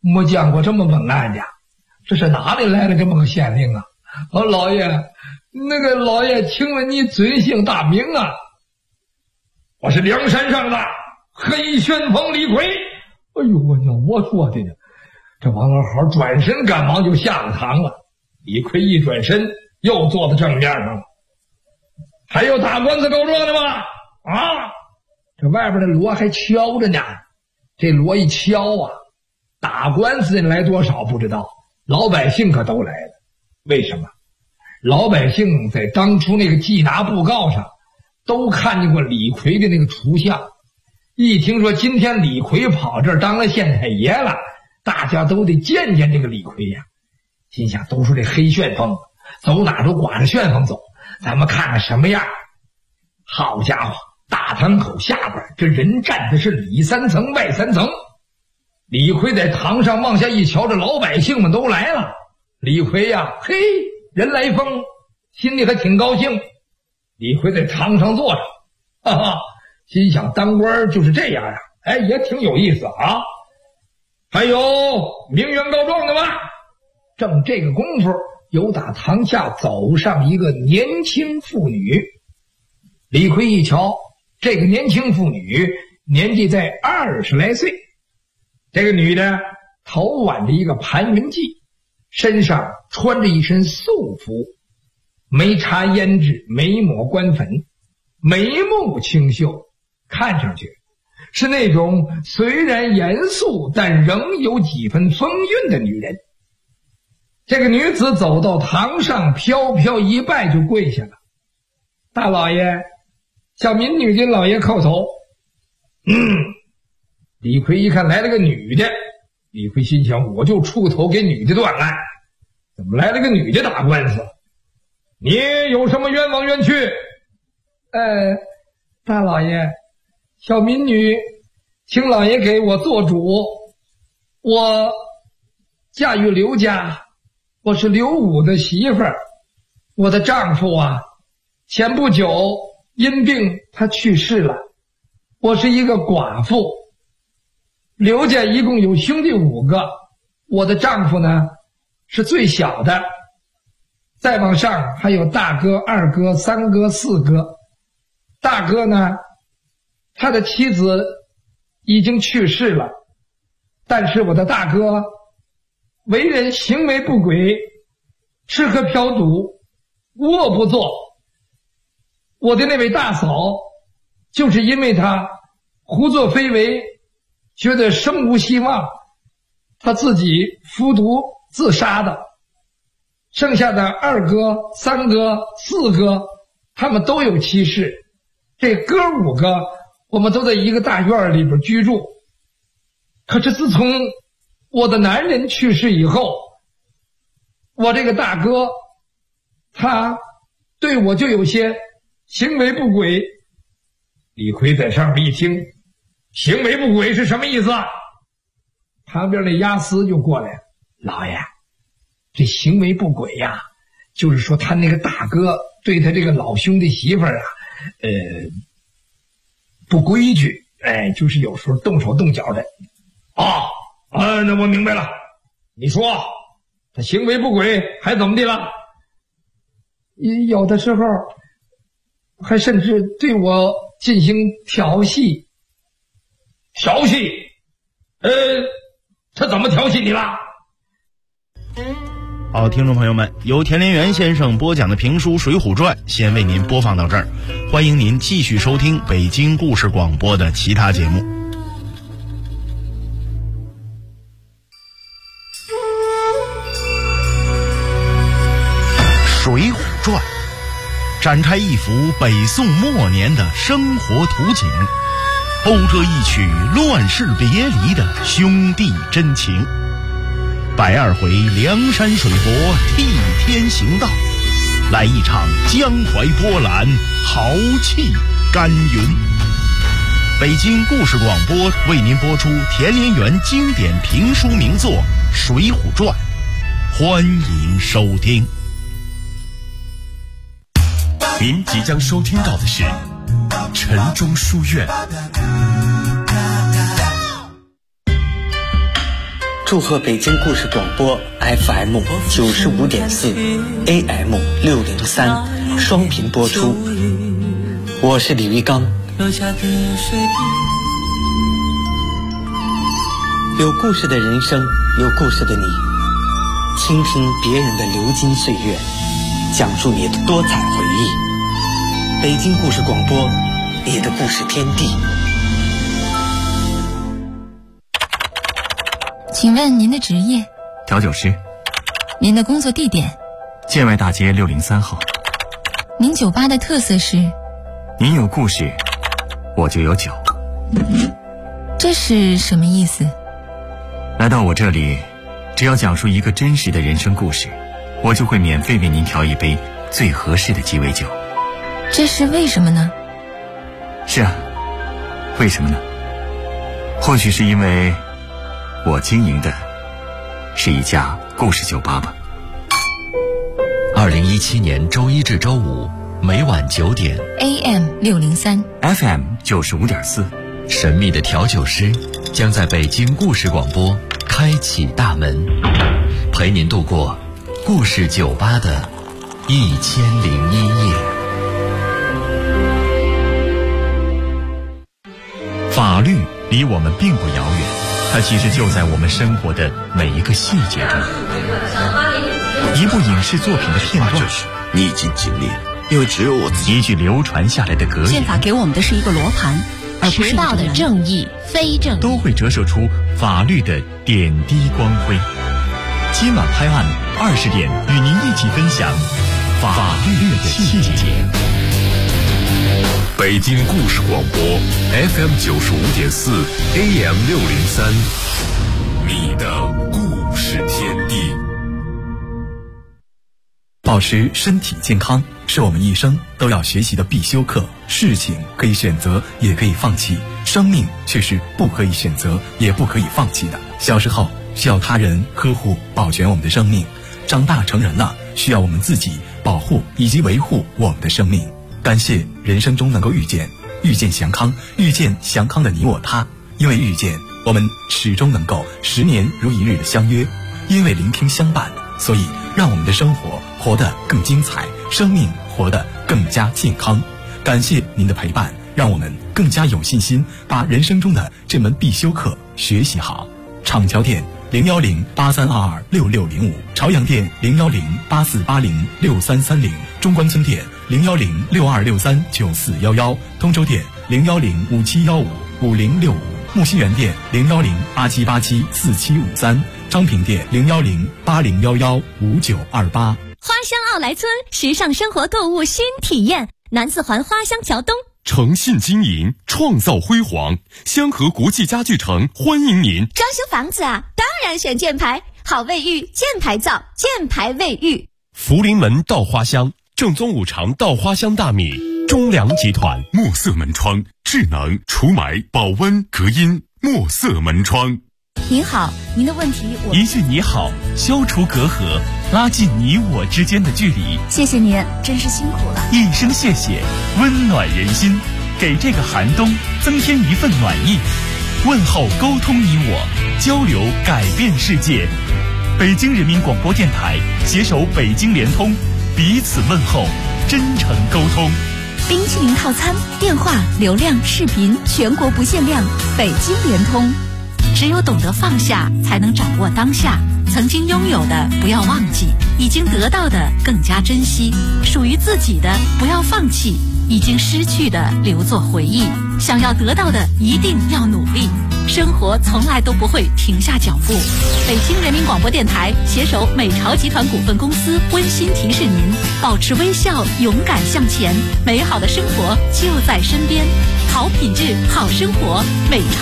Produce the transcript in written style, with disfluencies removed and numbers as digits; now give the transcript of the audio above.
没见过这么稳案的，这是哪里来的这么个县令啊？老爷，那个老爷，请问你尊姓大名啊？ 我是梁山上的黑旋风李逵。 哎呦，我说的呢，这王老好转身赶忙就下了堂了。 李逵一转身又坐在正面上了。还有打官司告状的吗？啊！ 这外边的锣还敲着呢，这锣一敲啊，打官司的来多少不知道，老百姓可都来了。为什么？老百姓在当初那个缉拿布告上都看见过李逵的那个图像，一听说今天李逵跑这儿当了县太爷了，大家都得见见这个李逵呀。心想，都说这黑旋风走哪都刮着旋风走，咱们看看什么样。好家伙，大堂口下边这人站的是里三层外三层。李逵在堂上往下一瞧，这老百姓们都来了。李逵呀，嘿，人来疯，心里还挺高兴。李逵在堂上坐着，哈哈，心想当官就是这样呀，哎，也挺有意思啊。 还有鸣冤告状的吗？ 正这个功夫，有打堂下走上一个年轻妇女。李逵一瞧，这个年轻妇女年纪在20来岁。这个女的头挽着一个盘云髻，身上穿着一身素服，没擦胭脂，没抹官粉，眉目清秀，看上去是那种虽然严肃但仍有几分风韵的女人。这个女子走到堂上，飘飘一拜就跪下了。大老爷，小民女给老爷叩头。李逵一看来了个女的，李逵心想，我就出头给女的断案，怎么来了个女的打官司？ 你有什么冤枉冤屈？ 大老爷，小民女请老爷给我做主。我嫁于刘家，我是刘武的媳妇儿。我的丈夫啊，前不久因病他去世了，我是一个寡妇。刘家一共有兄弟5个，我的丈夫呢是最小的，再往上还有大哥、二哥、三哥、四哥。大哥呢，他的妻子已经去世了，但是我的大哥为人行为不轨，吃喝嫖赌，无恶不作。我的那位大嫂就是因为他胡作非为，觉得生无希望，他自己服毒自杀的。剩下的二哥、三哥、四哥，他们都有妻室。这哥5个我们都在一个大院里边居住。可是自从我的男人去世以后，我这个大哥他对我就有些行为不轨。 李逵在上面一听，行为不轨是什么意思啊？ 旁边那押司就过来了，老爷，这行为不轨呀，就是说他那个大哥对他这个老兄弟媳妇儿啊，不规矩，就是有时候动手动脚的。 那我明白了。你说他行为不轨还怎么的了？ 有的时候还甚至对我进行调戏。 调戏？他怎么调戏你了？ 好，听众朋友们，由田连元先生播讲的评书《水浒传》先为您播放到这儿，欢迎您继续收听北京故事广播的其他节目。《水浒传》展开一幅北宋末年的生活图景，勾勒一曲乱世别离的兄弟真情。120回梁山水泊替天行道，来一场江淮波澜，豪气干云。北京故事广播为您播出田连元经典评书名作《水浒传》，欢迎收听。 您即将收听到的是晨钟书院。 祝贺北京故事广播 FM 95.4 AM 603双频播出。我是李玉刚。有故事的人生，有故事的你，倾听别人的流金岁月，讲述你的多彩回忆。北京故事广播，你的故事天地。 请问您的职业？ 调酒师。 您的工作地点？ 建外大街603号。 您酒吧的特色是？ 您有故事，我就有酒。 这是什么意思？ 来到我这里，只要讲述一个真实的人生故事，我就会免费为您调一杯最合适的鸡尾酒。 这是为什么呢？ 是啊，为什么呢？或许是因为我经营的是一家故事酒吧吧。 2017年周一至周五每晚9点 AM 603 FM 95.4， 神秘的调酒师将在北京故事广播开启大门，陪您度过故事酒吧的1001夜。 法律离我们并不遥远，它其实就在我们生活的每一个细节中。一部影视作品的片段， 你已经经历了，因为只有我自己。 一句流传下来的格言， 宪法给我们的是一个罗盘，而不是迟到的正义、非正义， 都会折射出法律的点滴光辉。今晚拍案20点，与您一起分享法律的细节。 北京故事广播 FM 95.4 AM 603，你的故事天地。 保持身体健康是我们一生都要学习的必修课。事情可以选择，也可以放弃，生命却是不可以选择，也不可以放弃的。小时候需要他人呵护保全我们的生命，长大成人了需要我们自己保护以及维护我们的生命。感谢人生中能够遇见祥康，遇见祥康的你我他。因为遇见，我们始终能够10年如一日的相约；因为聆听相伴，所以让我们的生活活得更精彩，生命活得更加健康。感谢您的陪伴，让我们更加有信心把人生中的这门必修课学习好。厂桥店01083226605，朝阳店01084806330，中关村店01062639411，通州店01057155065，木樨园店01087874753，昌平店01080115928。 花乡奥莱村时尚生活购物新体验，南四环花乡桥东。 诚信经营，创造辉煌，香河国际家具城欢迎您。 装修房子啊，当然选建牌，好卫浴，建牌造，建牌卫浴。 福临门稻花香，正宗五常稻花香大米，中粮集团墨色门窗，智能除霾、保温、隔音，墨色门窗。 您好，您的问题我一句你好，消除隔阂，拉近你我之间的距离。 谢谢您，真是辛苦了。 一声谢谢，温暖人心，给这个寒冬增添一份暖意。问候沟通你我，交流改变世界。北京人民广播电台携手北京联通，彼此问候，真诚沟通。 冰淇淋套餐，电话、流量、视频全国不限量，北京联通。只有懂得放下，才能掌握当下。曾经拥有的不要忘记，已经得到的更加珍惜，属于自己的不要放弃，已经失去的留作回忆。想要得到的一定要努力，生活从来都不会停下脚步。北京人民广播电台携手美朝集团股份公司温馨提示您：保持微笑，勇敢向前，美好的生活就在身边。好品质，好生活，美朝。